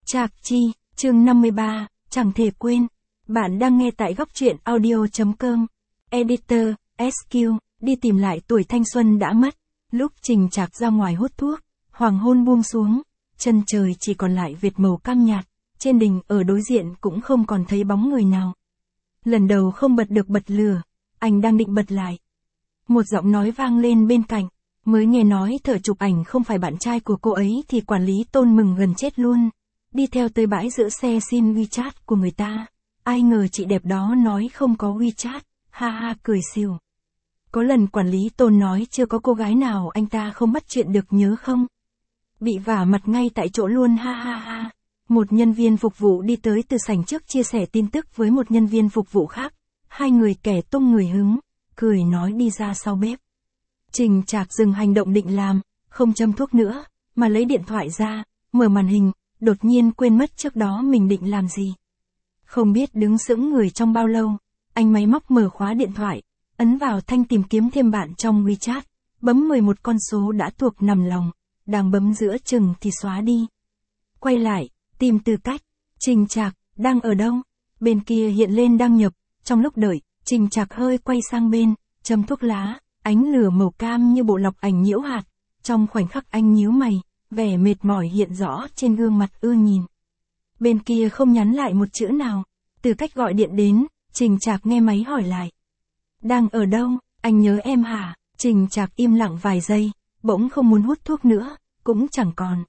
Trạc Chi, chương 53, chẳng thể quên. Bạn đang nghe tại góc truyện audio.com. Editor, SQ, đi tìm lại tuổi thanh xuân đã mất. Lúc Trình Trạc ra ngoài hút thuốc, hoàng hôn buông xuống, chân trời chỉ còn lại vệt màu cam nhạt, trên đỉnh ở đối diện cũng không còn thấy bóng người nào. Lần đầu không bật được bật lửa, anh đang định bật lại. Một giọng nói vang lên bên cạnh, mới nghe nói thợ chụp ảnh không phải bạn trai của cô ấy thì quản lý Tôn mừng gần chết luôn. Đi theo tới bãi giữ xe xin WeChat của người ta. Ai ngờ chị đẹp đó nói không có WeChat, ha ha cười xỉu. Có lần quản lý Tôn nói chưa có cô gái nào anh ta không bắt chuyện được nhớ không? Bị vả mặt ngay tại chỗ luôn ha ha ha. Một nhân viên phục vụ đi tới từ sảnh trước chia sẻ tin tức với một nhân viên phục vụ khác. Hai người kẻ tung người hứng, cười nói đi ra sau bếp. Trình Trạc dừng hành động định làm, không châm thuốc nữa, mà lấy điện thoại ra, mở màn hình, đột nhiên quên mất trước đó mình định làm gì. Không biết đứng sững người trong bao lâu, anh máy móc mở khóa điện thoại, ấn vào thanh tìm kiếm thêm bạn trong WeChat, bấm 11 con số đã thuộc nằm lòng, đang bấm giữa chừng thì xóa đi. Quay lại, tìm Tư Cách, Trình Trạc, đang ở đâu? Bên kia hiện lên đăng nhập, trong lúc đợi, Trình Trạc hơi quay sang bên, châm thuốc lá, ánh lửa màu cam như bộ lọc ảnh nhiễu hạt, trong khoảnh khắc anh nhíu mày, vẻ mệt mỏi hiện rõ trên gương mặt ưa nhìn. Bên kia không nhắn lại một chữ nào, Tư Cách gọi điện đến, Trình Trạc nghe máy hỏi lại. Đang ở đâu, anh nhớ em hả? Trình Trạc im lặng vài giây, bỗng không muốn hút thuốc nữa, cũng chẳng còn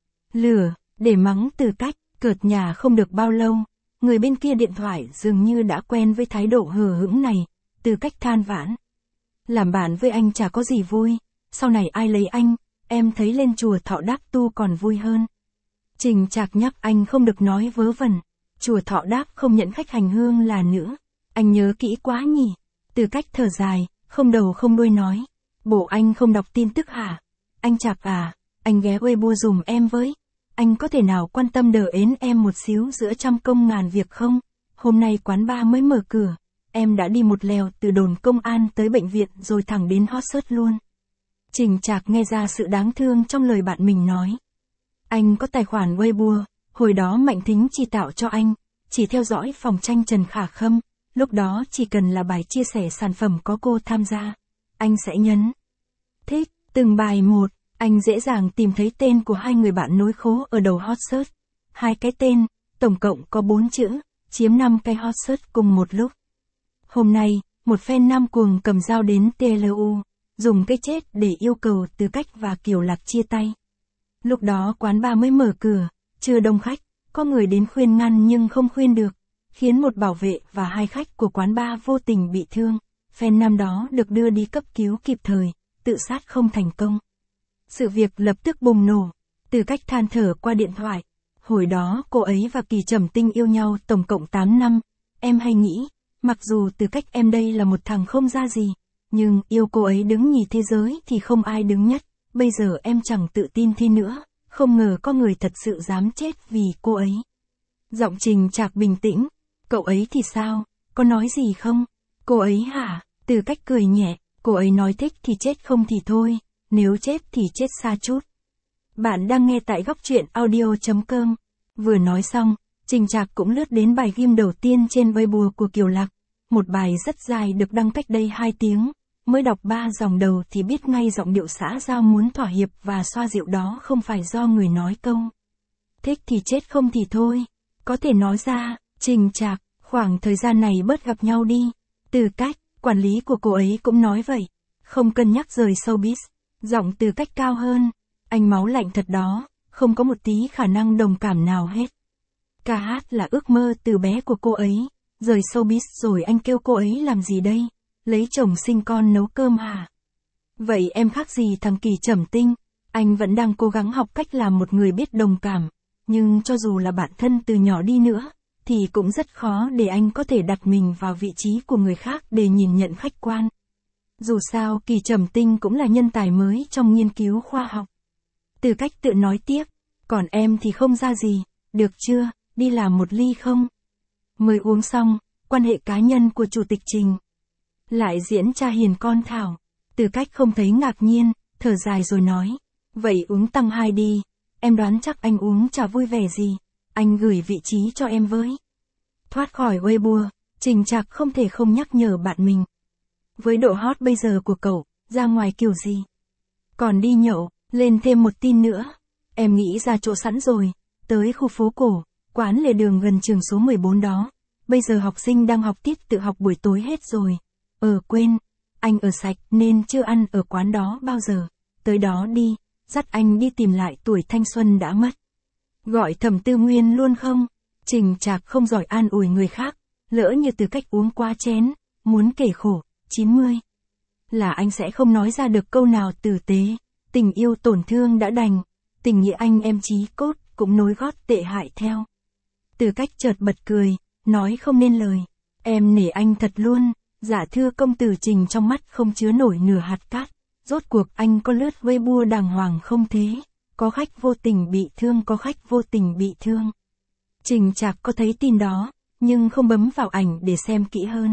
lửa để mắng Tư Cách, cợt nhả không được bao lâu, người bên kia điện thoại dường như đã quen với thái độ hờ hững này, Tư Cách than vãn. Làm bạn với anh chả có gì vui, sau này ai lấy anh, em thấy lên chùa Thọ Đáp tu còn vui hơn. Trình Trạc nhắc anh không được nói vớ vẩn, chùa Thọ Đáp không nhận khách hành hương là nữ, anh nhớ kỹ quá nhỉ. Tư Cách thở dài, không đầu không đuôi nói, bộ anh không đọc tin tức hả? Anh Trạc à, anh ghé Weibo dùm em với, anh có thể nào quan tâm đỡ ến em một xíu giữa trăm công ngàn việc không? Hôm nay quán bar mới mở cửa, em đã đi một lèo từ đồn công an tới bệnh viện rồi thẳng đến hot search luôn. Trình Trạc nghe ra sự đáng thương trong lời bạn mình nói. Anh có tài khoản Weibo, hồi đó Mạnh Thính chỉ tạo cho anh, chỉ theo dõi phòng tranh Trần Khả Khâm, lúc đó chỉ cần là bài chia sẻ sản phẩm có cô tham gia, anh sẽ nhấn thích, từng bài một, anh dễ dàng tìm thấy tên của hai người bạn nối khố ở đầu hot search. Hai cái tên, tổng cộng có 4 chữ, chiếm 5 cái hot search cùng một lúc. Hôm nay, một fan nam cuồng cầm dao đến TLU, dùng cái chết để yêu cầu Tư Cách và Kiều Lạc chia tay. Lúc đó quán bar mới mở cửa, chưa đông khách, có người đến khuyên ngăn nhưng không khuyên được, khiến một bảo vệ và hai khách của quán bar vô tình bị thương. Fan nam đó được đưa đi cấp cứu kịp thời, tự sát không thành công. Sự việc lập tức bùng nổ, Tư Cách than thở qua điện thoại. Hồi đó cô ấy và Kỳ Trầm Tinh yêu nhau tổng cộng 8 năm, em hay nghĩ, mặc dù Tư Cách em đây là một thằng không ra gì, nhưng yêu cô ấy đứng nhì thế giới thì không ai đứng nhất, bây giờ em chẳng tự tin thi nữa, không ngờ có người thật sự dám chết vì cô ấy. Giọng Trình Trạc bình tĩnh, cậu ấy thì sao, có nói gì không? Cô ấy hả? Tư Cách cười nhẹ, cô ấy nói thích thì chết không thì thôi, nếu chết thì chết xa chút. Bạn đang nghe tại góc truyện audio.com. Vừa nói xong, Trình Trạc cũng lướt đến bài ghim đầu tiên trên Weibo của Kiều Lạc. Một bài rất dài được đăng cách đây 2 tiếng, mới đọc 3 dòng đầu thì biết ngay giọng điệu xã giao muốn thỏa hiệp và xoa dịu đó không phải do người nói câu thích thì chết không thì thôi. Có thể nói ra, Trình Trạc, khoảng thời gian này bớt gặp nhau đi. Tư Cách, quản lý của cô ấy cũng nói vậy, không cân nhắc rời showbiz. Giọng Tư Cách cao hơn, anh máu lạnh thật đó, không có một tí khả năng đồng cảm nào hết. Ca hát là ước mơ từ bé của cô ấy, rời showbiz rồi anh kêu cô ấy làm gì đây? Lấy chồng sinh con nấu cơm hả? Vậy em khác gì thằng Kỳ Trầm Tinh? Anh vẫn đang cố gắng học cách làm một người biết đồng cảm, nhưng cho dù là bạn thân từ nhỏ đi nữa, thì cũng rất khó để anh có thể đặt mình vào vị trí của người khác để nhìn nhận khách quan. Dù sao Kỳ Trầm Tinh cũng là nhân tài mới trong nghiên cứu khoa học. Tư Cách tự nói tiếp, còn em thì không ra gì, được chưa, đi làm một ly không? Mới uống xong, quan hệ cá nhân của Chủ tịch Trình lại diễn cha hiền con Thảo. Tư Cách không thấy ngạc nhiên, thở dài rồi nói, vậy uống tăng 2 đi, em đoán chắc anh uống chả vui vẻ gì. anh gửi vị trí cho em với. Thoát khỏi Weibo, Trình Trạc không thể không nhắc nhở bạn mình. Với độ hot bây giờ của cậu, ra ngoài kiểu gì? Còn đi nhậu, lên thêm một tin nữa. Em nghĩ ra chỗ sẵn rồi, tới khu phố cổ, quán lề đường gần trường số 14 đó. Bây giờ học sinh đang học tiết tự học buổi tối hết rồi. Quên, anh ở sạch nên chưa ăn ở quán đó bao giờ. Tới đó đi, dắt anh đi tìm lại tuổi thanh xuân đã mất. Gọi Thẩm Tư Nguyên luôn không? Trình Trạc không giỏi an ủi người khác, lỡ như Từ Cách uống quá chén, muốn kể khổ, 90. Là anh sẽ không nói ra được câu nào tử tế, tình yêu tổn thương đã đành, tình nghĩa anh em chí cốt cũng nối gót tệ hại theo. Từ Cách chợt bật cười, nói không nên lời, em nể anh thật luôn, dạ thưa công tử. Trình trong mắt không chứa nổi nửa hạt cát, rốt cuộc anh có lướt Weibo đàng hoàng không thế? Có khách vô tình bị thương, có khách vô tình bị thương. Trình Trạc có thấy tin đó, nhưng không bấm vào ảnh để xem kỹ hơn.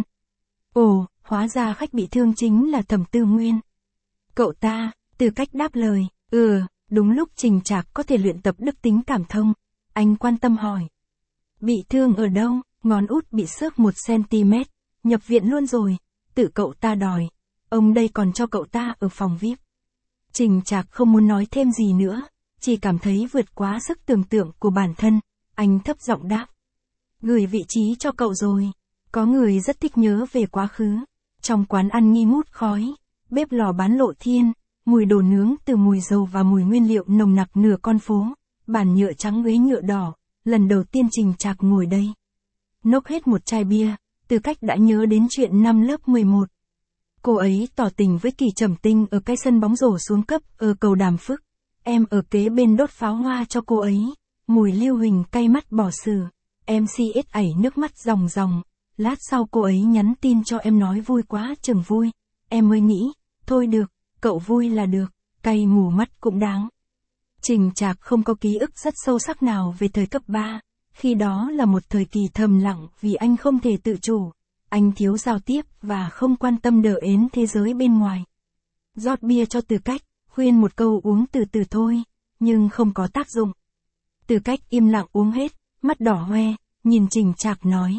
Ồ, hóa ra khách bị thương chính là Thẩm Tư Nguyên. Cậu ta, Từ Cách đáp lời, đúng lúc Trình Trạc có thể luyện tập đức tính cảm thông. Anh quan tâm hỏi. Bị thương ở đâu? Ngón út bị xước 1 cm, nhập viện luôn rồi, tự cậu ta đòi. Ông đây còn cho cậu ta ở phòng VIP. Trình Trạc không muốn nói thêm gì nữa, chỉ cảm thấy vượt quá sức tưởng tượng của bản thân. Anh thấp giọng đáp. Gửi vị trí cho cậu rồi. Có người rất thích nhớ về quá khứ. Trong quán ăn nghi ngút khói, bếp lò bán lộ thiên, mùi đồ nướng từ mùi dầu và mùi nguyên liệu nồng nặc nửa con phố, bàn nhựa trắng ghế nhựa đỏ, lần đầu tiên Trình Trạc ngồi đây. Nốc hết một chai bia, Từ Cách đã nhớ đến chuyện năm lớp 11. Cô ấy tỏ tình với Kỳ Trầm Tinh ở cái sân bóng rổ xuống cấp ở cầu Đàm Phước. Em ở kế bên đốt pháo hoa cho cô ấy, mùi lưu huỳnh cay mắt bỏ sử. Em xiết ảy nước mắt ròng ròng. Lát sau cô ấy nhắn tin cho em nói vui quá chừng vui. Em mới nghĩ, thôi được, cậu vui là được, cay mù mắt cũng đáng. Trình Trạc không có ký ức rất sâu sắc nào về thời cấp 3. Khi đó là một thời kỳ thầm lặng vì anh không thể tự chủ. Anh thiếu giao tiếp và không quan tâm đờ ến thế giới bên ngoài. Rót bia cho Từ Cách, khuyên một câu uống từ từ thôi, nhưng không có tác dụng. Từ Cách im lặng uống hết, mắt đỏ hoe, nhìn Trình Trạc nói.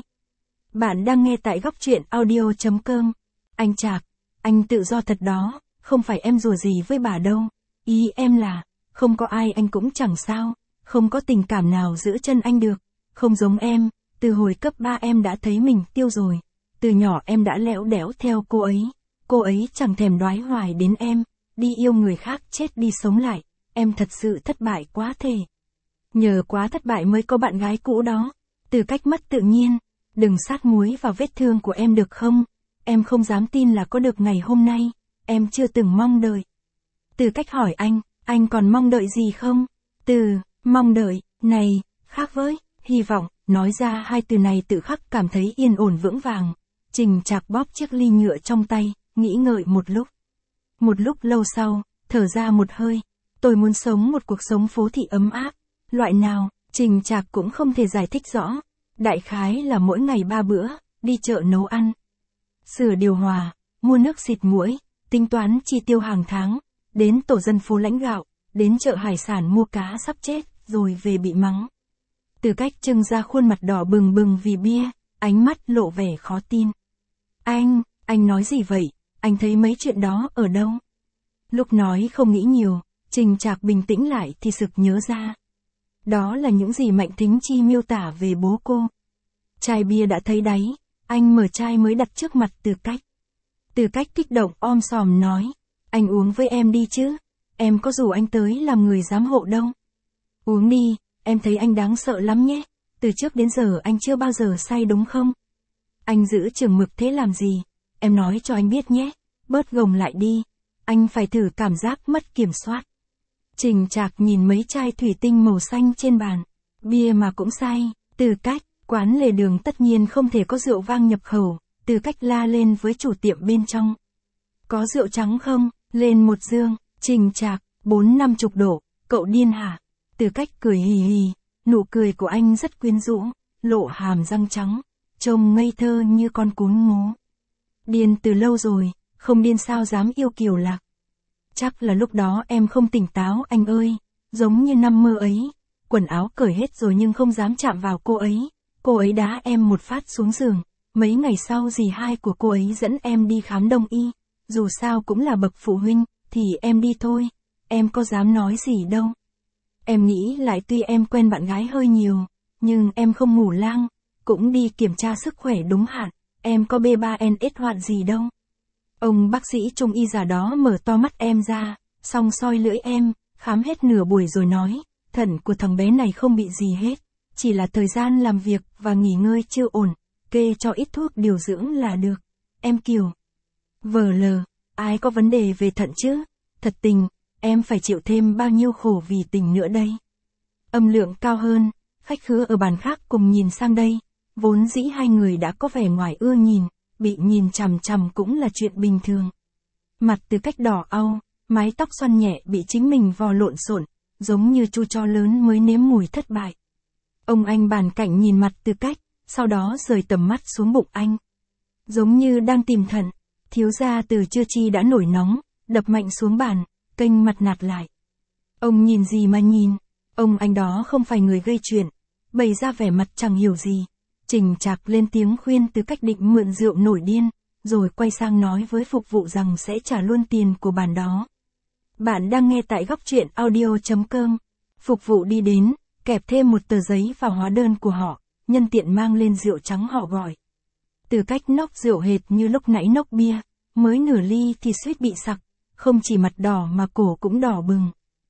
Bạn đang nghe tại góc truyện audio.com. Anh Trạc, anh tự do thật đó, không phải em rủa gì với bà đâu. Ý em là, không có ai anh cũng chẳng sao, không có tình cảm nào giữ chân anh được. Không giống em, từ hồi cấp 3 em đã thấy mình tiêu rồi. Từ nhỏ em đã lẽo đẽo theo cô ấy chẳng thèm đoái hoài đến em, đi yêu người khác chết đi sống lại, em thật sự thất bại quá thể. Nhờ quá thất bại mới có bạn gái cũ đó. Từ Cách mất tự nhiên, đừng sát muối vào vết thương của em được không? Em không dám tin là có được ngày hôm nay, em chưa từng mong đợi. Từ Cách hỏi anh còn mong đợi gì không? Mong đợi, này, khác với, hy vọng, nói ra hai từ này tự khắc cảm thấy yên ổn vững vàng. Trình Trạc bóp chiếc ly nhựa trong tay, nghĩ ngợi một lúc. Một lúc lâu sau, thở ra một hơi, tôi muốn sống một cuộc sống phố thị ấm áp. Loại nào, Trình Trạc cũng không thể giải thích rõ. Đại khái là mỗi ngày 3 bữa, đi chợ nấu ăn, sửa điều hòa, mua nước xịt muỗi, tính toán chi tiêu hàng tháng, đến tổ dân phố lãnh gạo, đến chợ hải sản mua cá sắp chết, rồi về bị mắng. Từ Cách trưng ra khuôn mặt đỏ bừng bừng vì bia, ánh mắt lộ vẻ khó tin. Anh nói gì vậy? Anh thấy mấy chuyện đó ở đâu? Lúc nói không nghĩ nhiều, Trình Trạc bình tĩnh lại thì sực nhớ ra. Đó là những gì Mạnh Thính Chi miêu tả về bố cô. Chai bia đã thấy đáy, anh mở chai mới đặt trước mặt Từ Cách. Từ Cách kích động om sòm nói, anh uống với em đi chứ, em có rủ anh tới làm người giám hộ đâu. Uống đi, em thấy anh đáng sợ lắm nhé, từ trước đến giờ anh chưa bao giờ say đúng không? Anh giữ chừng mực thế làm gì, em nói cho anh biết nhé, bớt gồng lại đi, anh phải thử cảm giác mất kiểm soát. Trình Trạc nhìn mấy chai thủy tinh màu xanh trên bàn, bia mà cũng say. Từ Cách, quán lề đường tất nhiên không thể có rượu vang nhập khẩu. Từ Cách la lên với chủ tiệm bên trong. Có rượu trắng không? Lên một dương. Trình Trạc, 4-50 độ, cậu điên hả? Từ Cách cười hì hì, nụ cười của anh rất quyến rũ, lộ hàm răng trắng, trông ngây thơ như con cún ngố. Điên từ lâu rồi, không điên sao dám yêu Kiều Lạc. Chắc là lúc đó em không tỉnh táo anh ơi, giống như năm mơ ấy. quần áo cởi hết rồi nhưng không dám chạm vào cô ấy đá em một phát xuống giường, mấy ngày sau dì hai của cô ấy dẫn em đi khám đông y, dù sao cũng là bậc phụ huynh, thì em đi thôi, em có dám nói gì đâu. Em nghĩ lại tuy em quen bạn gái hơi nhiều, nhưng em không ngủ lang, cũng đi kiểm tra sức khỏe đúng hạn, em có B3NS hoạn gì đâu. Ông bác sĩ trung y già đó mở to mắt em ra, xong soi lưỡi em, khám hết nửa buổi rồi nói, thận của thằng bé này không bị gì hết, chỉ là thời gian làm việc và nghỉ ngơi chưa ổn, kê cho ít thuốc điều dưỡng là được. Em Kiều. Vờ lờ, ai có vấn đề về thận chứ? Thật tình, em phải chịu thêm bao nhiêu khổ vì tình nữa đây. Âm lượng cao hơn, khách khứa ở bàn khác cùng nhìn sang đây, vốn dĩ hai người đã có vẻ ngoài ưa nhìn, bị nhìn chằm chằm cũng là chuyện bình thường. Mặt Từ Cách đỏ au, mái tóc xoăn nhẹ bị chính mình vò lộn xộn, giống như chu chó lớn mới nếm mùi thất bại. Ông anh bàn cạnh nhìn mặt Từ Cách, sau đó rời tầm mắt xuống bụng anh. Giống như đang tìm thận, thiếu gia Từ Chưa Chi đã nổi nóng, đập mạnh xuống bàn, kênh mặt nạt lại. Ông nhìn gì mà nhìn, ông anh đó không phải người gây chuyện, bày ra vẻ mặt chẳng hiểu gì. Trình Trạc lên tiếng khuyên Từ Cách định mượn rượu nổi điên, rồi quay sang nói với phục vụ rằng sẽ trả luôn tiền của bàn đó. Bạn đang nghe tại góc truyện audio.com. Phục vụ đi đến, kẹp thêm một tờ giấy vào hóa đơn của họ, nhân tiện mang lên rượu trắng họ gọi. Từ Cách nốc rượu hệt như lúc nãy nốc bia, mới nửa ly thì suýt bị sặc, không chỉ mặt đỏ mà cổ cũng đỏ bừng.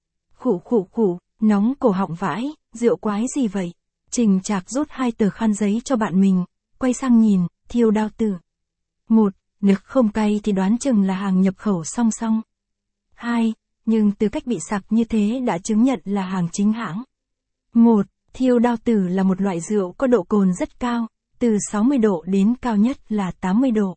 Khụ, nóng cổ họng vãi, rượu quái gì vậy? Trình Trạc rút 2 tờ khăn giấy cho bạn mình, quay sang nhìn, Thiêu Đao Tử. 1. Nếu không cay thì đoán chừng là hàng nhập khẩu song song. 2. Nhưng Từ Cách bị sặc như thế đã chứng nhận là hàng chính hãng. 1. Thiêu Đao Tử là một loại rượu có độ cồn rất cao, từ 60 độ đến cao nhất là 80 độ.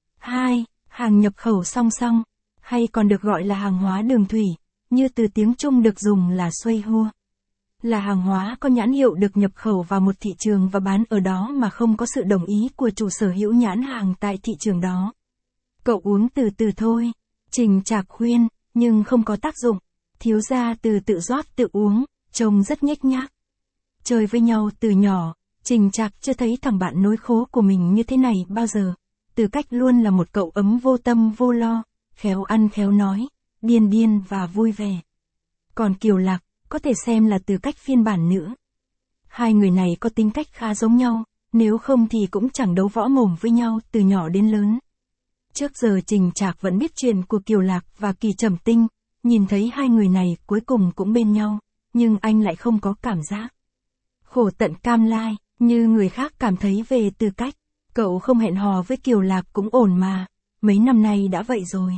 2. Hàng nhập khẩu song song, hay còn được gọi là hàng hóa đường thủy, như từ tiếng Trung được dùng là xuây hua. Là hàng hóa có nhãn hiệu được nhập khẩu vào một thị trường và bán ở đó mà không có sự đồng ý của chủ sở hữu nhãn hàng tại thị trường đó. Cậu uống từ từ thôi, Trình Trạc khuyên, nhưng không có tác dụng. Thiếu gia Từ tự rót tự uống, trông rất nhếch nhác. Chơi với nhau từ nhỏ, Trình Trạc chưa thấy thằng bạn nối khố của mình như thế này bao giờ. Từ Cách luôn là một cậu ấm vô tâm vô lo, khéo ăn khéo nói, điên và vui vẻ. Còn Kiều Lạc, có thể xem là Từ Cách phiên bản nữa. Hai người này có tính cách khá giống nhau, nếu không thì cũng chẳng đấu võ mồm với nhau từ nhỏ đến lớn. Trước giờ Trình Trạc vẫn biết chuyện của Kiều Lạc và Kỳ Trầm Tinh, nhìn thấy hai người này cuối cùng cũng bên nhau, nhưng anh lại không có cảm giác khổ tận cam lai, như người khác cảm thấy về Từ Cách. Cậu không hẹn hò với Kiều Lạc cũng ổn mà, mấy năm nay đã vậy rồi.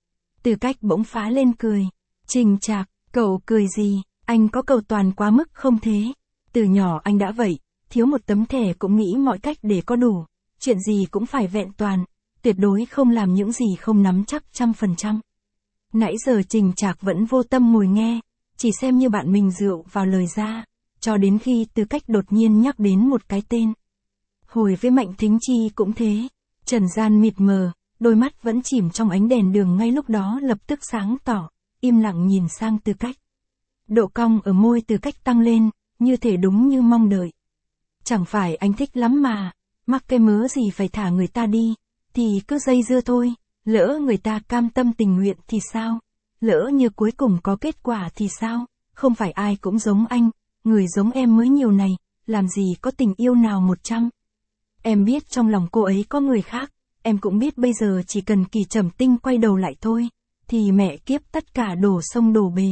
Từ Cách bỗng phá lên cười. Trình Trạc, cậu cười gì, anh có cầu toàn quá mức không thế? Từ nhỏ anh đã vậy, thiếu một tấm thẻ cũng nghĩ mọi cách để có đủ, chuyện gì cũng phải vẹn toàn, tuyệt đối không làm những gì không nắm chắc 100%. Nãy giờ Trình Trạc vẫn vô tâm ngồi nghe, chỉ xem như bạn mình rượu vào lời ra, cho đến khi Từ Cách đột nhiên nhắc đến một cái tên. Hồi với Mạnh Thính Chi cũng thế, trần gian mịt mờ, đôi mắt vẫn chìm trong ánh đèn đường ngay lúc đó lập tức sáng tỏ, im lặng nhìn sang Từ Cách. Độ cong ở môi Từ Cách tăng lên, như thể đúng như mong đợi. Chẳng phải anh thích lắm mà, mắc cái mớ gì phải thả người ta đi, thì cứ dây dưa thôi, lỡ người ta cam tâm tình nguyện thì sao? Lỡ như cuối cùng có kết quả thì sao? Không phải ai cũng giống anh, người giống em mới nhiều này, làm gì có tình yêu nào 100. Em biết trong lòng cô ấy có người khác, em cũng biết bây giờ chỉ cần Kỳ Trầm Tinh quay đầu lại thôi, thì mẹ kiếp tất cả đổ sông đổ bể.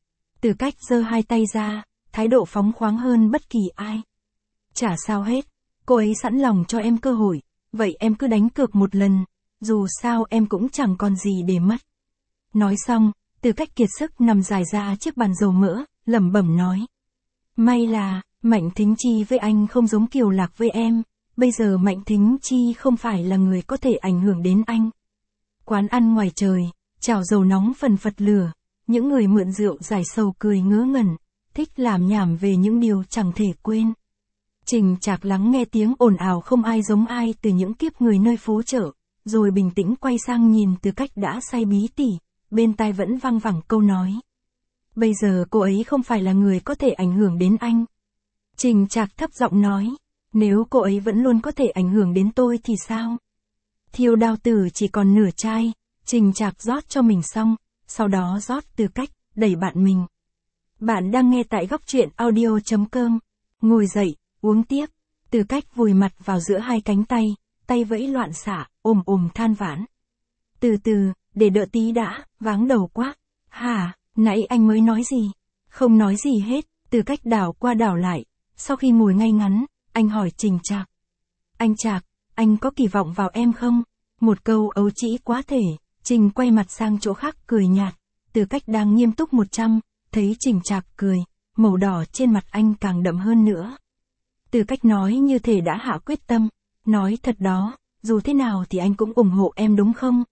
Từ Cách giơ 2 tay ra, thái độ phóng khoáng hơn bất kỳ ai. Chả sao hết, cô ấy sẵn lòng cho em cơ hội, vậy em cứ đánh cược một lần, dù sao em cũng chẳng còn gì để mất. Nói xong, Từ Cách kiệt sức nằm dài ra chiếc bàn dầu mỡ, lẩm bẩm nói. May là, Mạnh Thính Chi với anh không giống Kiều Lạc với em, bây giờ Mạnh Thính Chi không phải là người có thể ảnh hưởng đến anh. Quán ăn ngoài trời, chảo dầu nóng phần phật lửa, những người mượn rượu giải sầu cười ngớ ngẩn, thích làm nhảm về những điều chẳng thể quên. Trình Trạc lắng nghe tiếng ồn ào không ai giống ai từ những kiếp người nơi phố chợ, rồi bình tĩnh quay sang nhìn Từ Cách đã say bí tỉ, bên tai vẫn văng vẳng câu nói. Bây giờ cô ấy không phải là người có thể ảnh hưởng đến anh. Trình Trạc thấp giọng nói, nếu cô ấy vẫn luôn có thể ảnh hưởng đến tôi thì sao? Thiêu đao tử chỉ còn nửa chai, Trình Trạc rót cho mình xong, sau đó rót Tư Cách, đẩy bạn mình. Bạn đang nghe tại góc truyện audio.com. Ngồi dậy, uống tiếp. Tư Cách vùi mặt vào giữa hai cánh tay, tay vẫy loạn xạ, than vãn. Từ từ, để đợi tí đã, váng đầu quá. Hả, nãy anh mới nói gì? Không nói gì hết, Tư Cách đảo qua đảo lại. Sau khi ngồi ngay ngắn, anh hỏi Trình Trạc. Anh Trạc, anh có kỳ vọng vào em không? Một câu ấu trĩ quá thể, Trình quay mặt sang chỗ khác cười nhạt. Tư Cách đang nghiêm túc 100, thấy Trình Trạc cười, màu đỏ trên mặt anh càng đậm hơn nữa. Tư Cách nói như thể đã hạ quyết tâm, nói thật đó, dù thế nào thì anh cũng ủng hộ em đúng không?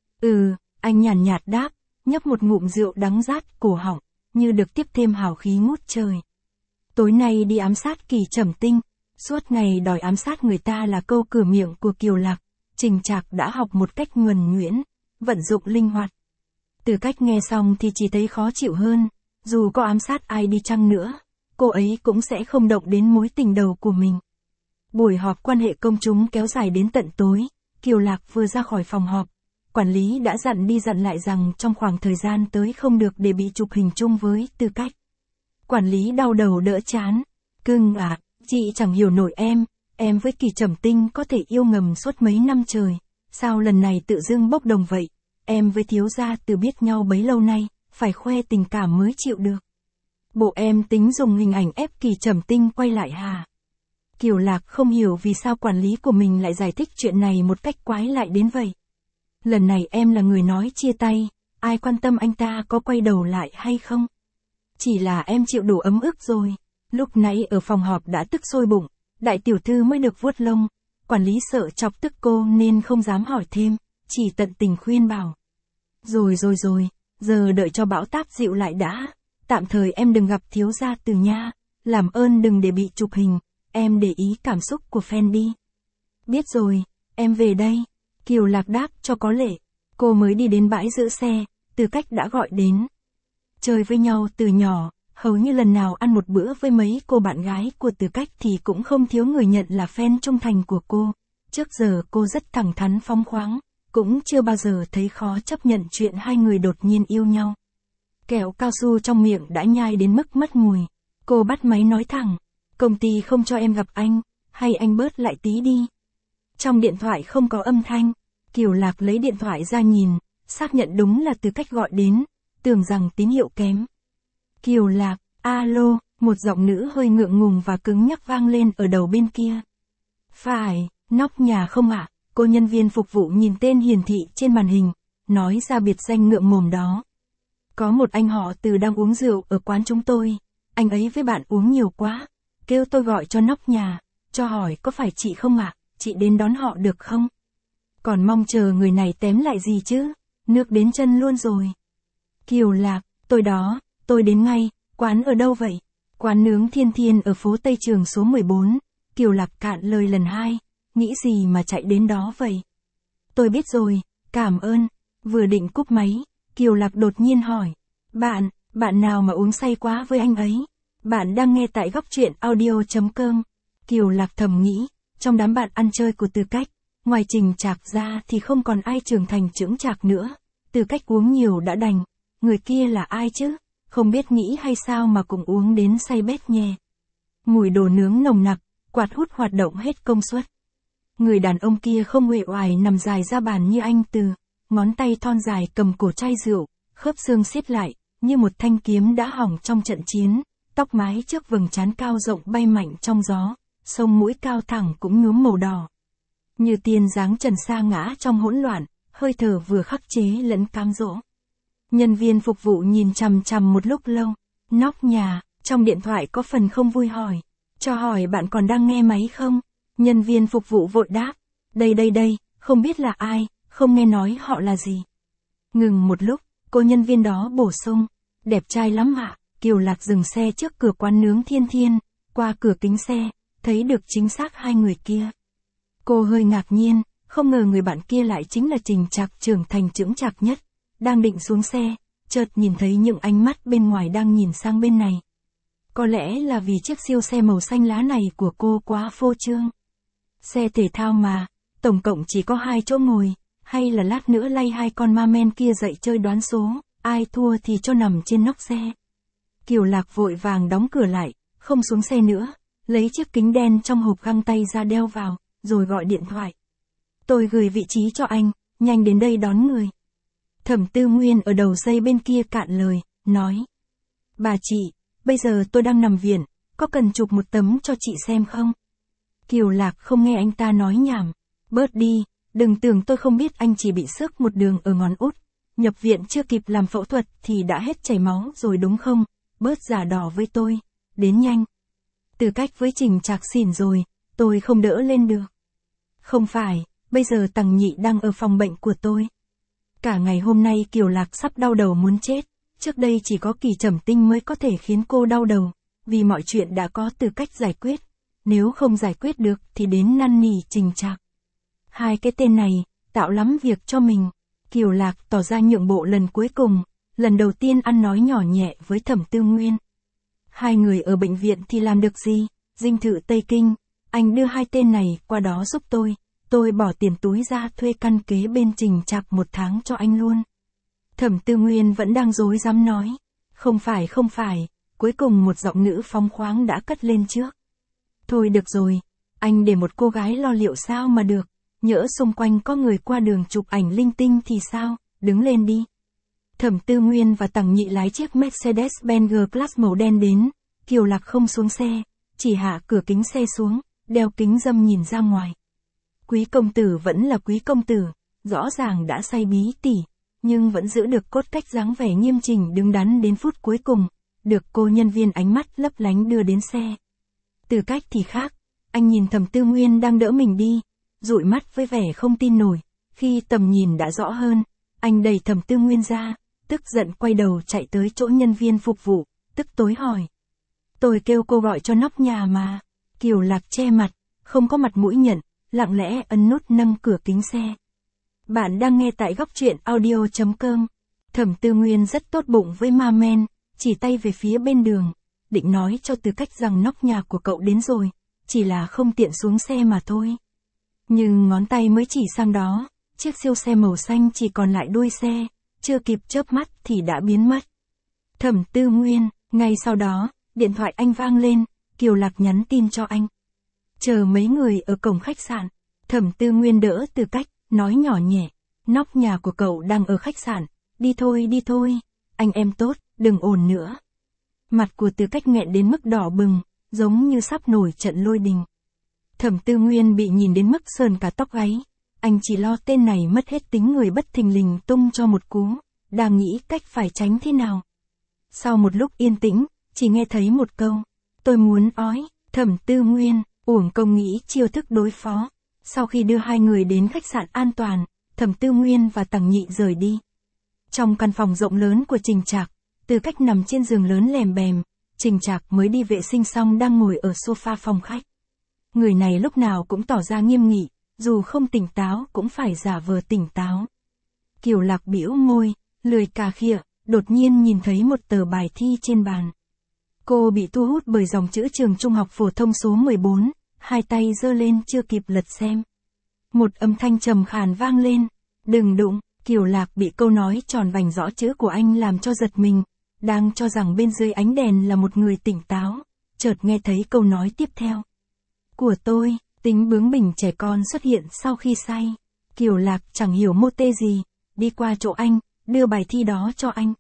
Anh nhàn nhạt đáp, nhấp một ngụm rượu đắng rát cổ họng, như được tiếp thêm hào khí ngút trời. Tối nay đi ám sát Kỳ Trầm Tinh, suốt ngày đòi ám sát người ta là câu cửa miệng của Kiều Lạc, Trình Trạc đã học một cách nhuần nhuyễn, vận dụng linh hoạt. Tư Cách nghe xong thì chỉ thấy khó chịu hơn, dù có ám sát ai đi chăng nữa, cô ấy cũng sẽ không động đến mối tình đầu của mình. Buổi họp quan hệ công chúng kéo dài đến tận tối, Kiều Lạc vừa ra khỏi phòng họp, quản lý đã dặn đi dặn lại rằng trong khoảng thời gian tới không được để bị chụp hình chung với Tư Cách. Quản lý đau đầu đỡ chán. Cưng à, chị chẳng hiểu nổi em với Kỳ Trầm Tinh có thể yêu ngầm suốt mấy năm trời, sao lần này tự dưng bốc đồng vậy? Em với thiếu gia từ biết nhau bấy lâu nay, phải khoe tình cảm mới chịu được. Bộ em tính dùng hình ảnh ép Kỳ Trầm Tinh quay lại hả? Kiều Lạc không hiểu vì sao quản lý của mình lại giải thích chuyện này một cách quái lại đến vậy. Lần này em là người nói chia tay, ai quan tâm anh ta có quay đầu lại hay không? Chỉ là em chịu đủ ấm ức rồi. Lúc nãy ở phòng họp đã tức sôi bụng, đại tiểu thư mới được vuốt lông, quản lý sợ chọc tức cô nên không dám hỏi thêm, chỉ tận tình khuyên bảo. Rồi, giờ đợi cho bão táp dịu lại đã, tạm thời em đừng gặp thiếu gia Từ nha, làm ơn đừng để bị chụp hình, em để ý cảm xúc của fan đi. Biết rồi, em về đây. Kiều Lạc đáp cho có lệ, cô mới đi đến bãi giữ xe, Tư Cách đã gọi đến. Chơi với nhau từ nhỏ, hầu như lần nào ăn một bữa với mấy cô bạn gái của Tư Cách thì cũng không thiếu người nhận là fan trung thành của cô. Trước giờ cô rất thẳng thắn phóng khoáng, cũng chưa bao giờ thấy khó chấp nhận chuyện hai người đột nhiên yêu nhau. Kẹo cao su trong miệng đã nhai đến mức mất mùi. Cô bắt máy nói thẳng, công ty không cho em gặp anh, hay anh bớt lại tí đi. Trong điện thoại không có âm thanh, Kiều Lạc lấy điện thoại ra nhìn, xác nhận đúng là Tư Cách gọi đến, tưởng rằng tín hiệu kém. Kiều Lạc, alo, một giọng nữ hơi ngượng ngùng và cứng nhắc vang lên ở đầu bên kia. Phải, nóc nhà không ạ? Cô nhân viên phục vụ nhìn tên hiển thị trên màn hình, nói ra biệt danh ngượng mồm đó. Có một anh họ Từ đang uống rượu ở quán chúng tôi, anh ấy với bạn uống nhiều quá, kêu tôi gọi cho nóc nhà, cho hỏi có phải chị không ạ, chị đến đón họ được không? Còn mong chờ người này tém lại gì chứ, nước đến chân luôn rồi. Kiều Lạc, tôi đó, tôi đến ngay, quán ở đâu vậy? Quán nướng Thiên Thiên ở phố Tây Trường số 14, Kiều Lạc cạn lời lần 2, nghĩ gì mà chạy đến đó vậy? Tôi biết rồi, cảm ơn. Vừa định cúp máy, Kiều Lạc đột nhiên hỏi, bạn nào mà uống say quá với anh ấy? Bạn đang nghe tại góc truyện audio.com. Kiều Lạc thầm nghĩ, trong đám bạn ăn chơi của Tư Cách, ngoài Trình Trạc ra thì không còn ai trưởng thành chững chạc nữa. Tư Cách uống nhiều đã đành, người kia là ai chứ? Không biết nghĩ hay sao mà cũng uống đến say bét nhè. Mùi đồ nướng nồng nặc, quạt hút hoạt động hết công suất. Người đàn ông kia không uể oải nằm dài ra bàn như anh Từ, ngón tay thon dài cầm cổ chai rượu, khớp xương siết lại, như một thanh kiếm đã hỏng trong trận chiến, tóc mái trước vầng trán cao rộng bay mạnh trong gió, sống mũi cao thẳng cũng nhuốm màu đỏ. Như tiên dáng trần sa ngã trong hỗn loạn, hơi thở vừa khắc chế lẫn cám dỗ. Nhân viên phục vụ nhìn chằm chằm một lúc lâu, nóc nhà, trong điện thoại có phần không vui hỏi, cho hỏi bạn còn đang nghe máy không? Nhân viên phục vụ vội đáp, đây, không biết là ai, không nghe nói họ là gì. Ngừng một lúc, cô nhân viên đó bổ sung, đẹp trai lắm ạ. Kiều Lạc dừng xe trước cửa quán nướng Thiên Thiên, qua cửa kính xe, thấy được chính xác hai người kia. Cô hơi ngạc nhiên, không ngờ người bạn kia lại chính là Trình Trạc trưởng thành chững chạc nhất. Đang định xuống xe, chợt nhìn thấy những ánh mắt bên ngoài đang nhìn sang bên này. Có lẽ là vì chiếc siêu xe màu xanh lá này của cô quá phô trương. Xe thể thao mà, tổng cộng chỉ có 2 chỗ ngồi, hay là lát nữa lay 2 con ma men kia dậy chơi đoán số, ai thua thì cho nằm trên nóc xe. Kiều Lạc vội vàng đóng cửa lại, không xuống xe nữa, lấy chiếc kính đen trong hộp găng tay ra đeo vào, rồi gọi điện thoại. Tôi gửi vị trí cho anh, nhanh đến đây đón người. Thẩm Tư Nguyên ở đầu dây bên kia cạn lời, nói. Bà chị, bây giờ tôi đang nằm viện, có cần chụp một tấm cho chị xem không? Kiều Lạc không nghe anh ta nói nhảm. Bớt đi, đừng tưởng tôi không biết anh chỉ bị xước một đường ở ngón út. Nhập viện chưa kịp làm phẫu thuật thì đã hết chảy máu rồi đúng không? Bớt giả đỏ với tôi, đến nhanh. Từ Cách với Trình Trạc xỉn rồi, tôi không đỡ lên được. Không phải, bây giờ Tằng Nhị đang ở phòng bệnh của tôi. Cả ngày hôm nay Kiều Lạc sắp đau đầu muốn chết, trước đây chỉ có Kỳ Trầm Tinh mới có thể khiến cô đau đầu, vì mọi chuyện đã có Từ Cách giải quyết, nếu không giải quyết được thì đến năn nỉ Trình Trạc. 2 cái tên này, tạo lắm việc cho mình. Kiều Lạc tỏ ra nhượng bộ lần cuối cùng, lần đầu tiên ăn nói nhỏ nhẹ với Thẩm Tư Nguyên. 2 người ở bệnh viện thì làm được gì? Dinh thự Tây Kinh, anh đưa 2 tên này qua đó giúp tôi bỏ tiền túi ra thuê căn kế bên Trình Trạc 1 tháng cho anh luôn. Thẩm Tư Nguyên vẫn đang dối dám nói. Không phải, cuối cùng một giọng nữ phóng khoáng đã cất lên trước. Thôi được rồi, anh để một cô gái lo liệu sao mà được, nhỡ xung quanh có người qua đường chụp ảnh linh tinh thì sao, đứng lên đi. Thẩm Tư Nguyên và Tằng Nhị lái chiếc Mercedes-Benz G-Class màu đen đến, Kiều Lạc không xuống xe, chỉ hạ cửa kính xe xuống, đeo kính râm nhìn ra ngoài. Quý công tử vẫn là quý công tử, rõ ràng đã say bí tỉ, nhưng vẫn giữ được cốt cách dáng vẻ nghiêm chỉnh đứng đắn đến phút cuối cùng, được cô nhân viên ánh mắt lấp lánh đưa đến xe. Từ Cách thì khác, anh nhìn Thẩm Tư Nguyên đang đỡ mình đi, dụi mắt với vẻ không tin nổi, khi tầm nhìn đã rõ hơn, anh đẩy Thẩm Tư Nguyên ra, tức giận quay đầu chạy tới chỗ nhân viên phục vụ, tức tối hỏi. Tôi kêu cô gọi cho nóc nhà mà. Kiều Lạc che mặt, không có mặt mũi nhận, lặng lẽ ấn nút nâng cửa kính xe. Bạn đang nghe tại góc truyện audio.com. Thẩm Tư Nguyên rất tốt bụng với ma men, chỉ tay về phía bên đường, định nói cho Từ Cách rằng nóc nhà của cậu đến rồi, chỉ là không tiện xuống xe mà thôi. Nhưng ngón tay mới chỉ sang đó, chiếc siêu xe màu xanh chỉ còn lại đuôi xe, chưa kịp chớp mắt thì đã biến mất. Thẩm Tư Nguyên, ngay sau đó, điện thoại anh vang lên, Kiều Lạc nhắn tin cho anh. Chờ mấy người ở cổng khách sạn, Thẩm Tư Nguyên đỡ Từ Cách, nói nhỏ nhẹ, nóc nhà của cậu đang ở khách sạn, đi thôi, anh em tốt, đừng ồn nữa. Mặt của Từ Cách nghẹn đến mức đỏ bừng, giống như sắp nổi trận lôi đình. Thẩm Tư Nguyên bị nhìn đến mức sờn cả tóc gáy, anh chỉ lo tên này mất hết tính người bất thình lình tung cho một cú, đang nghĩ cách phải tránh thế nào. Sau một lúc yên tĩnh, chỉ nghe thấy một câu, tôi muốn ói. Thẩm Tư Nguyên, uổng công nghĩ chiêu thức đối phó. Sau khi đưa 2 người đến khách sạn an toàn, Thẩm Tư Nguyên và Tằng Nhị rời đi. Trong căn phòng rộng lớn của Trình Trạc, Từ Cách nằm trên giường lớn lèm bèm, Trình Trạc mới đi vệ sinh xong đang ngồi ở sofa phòng khách. Người này lúc nào cũng tỏ ra nghiêm nghị, dù không tỉnh táo cũng phải giả vờ tỉnh táo. Kiều Lạc bĩu môi, lười cà khịa, đột nhiên nhìn thấy một tờ bài thi trên bàn. Cô bị thu hút bởi dòng chữ trường trung học phổ thông số 14, 2 tay giơ lên chưa kịp lật xem. Một âm thanh trầm khàn vang lên, đừng đụng. Kiều Lạc bị câu nói tròn vành rõ chữ của anh làm cho giật mình, đang cho rằng bên dưới ánh đèn là một người tỉnh táo, chợt nghe thấy câu nói tiếp theo. Của tôi, tính bướng bỉnh trẻ con xuất hiện sau khi say. Kiều Lạc chẳng hiểu mô tê gì, đi qua chỗ anh, đưa bài thi đó cho anh.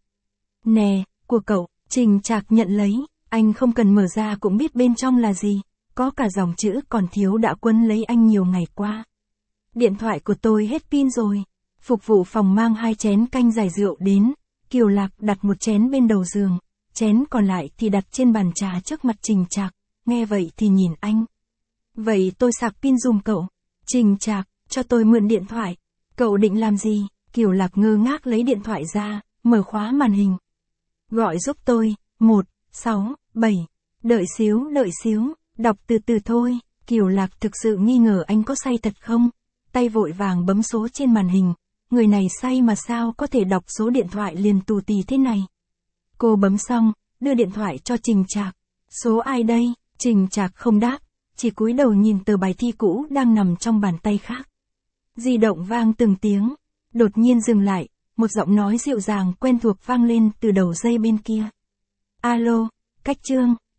Nè, của cậu. Trình Trạc nhận lấy, anh không cần mở ra cũng biết bên trong là gì, có cả dòng chữ còn thiếu đã quấn lấy anh nhiều ngày qua. Điện thoại của tôi hết pin rồi. Phục vụ phòng mang 2 chén canh giải rượu đến, Kiều Lạc đặt một chén bên đầu giường, chén còn lại thì đặt trên bàn trà trước mặt Trình Trạc, nghe vậy thì nhìn anh. Vậy tôi sạc pin dùm cậu. Trình Trạc, cho tôi mượn điện thoại. Cậu định làm gì? Kiều Lạc ngơ ngác lấy điện thoại ra, mở khóa màn hình. Gọi giúp tôi, 167, đợi xíu, đọc từ từ thôi. Kiều Lạc thực sự nghi ngờ anh có say thật không? Tay vội vàng bấm số trên màn hình, người này say mà sao có thể đọc số điện thoại liền tù tì thế này. Cô bấm xong, đưa điện thoại cho Trình Trạc. Số ai đây? Trình Trạc không đáp, chỉ cúi đầu nhìn tờ bài thi cũ đang nằm trong bàn tay khác. Di động vang từng tiếng, đột nhiên dừng lại, một giọng nói dịu dàng quen thuộc vang lên từ đầu dây bên kia. Alo, Cách Trương.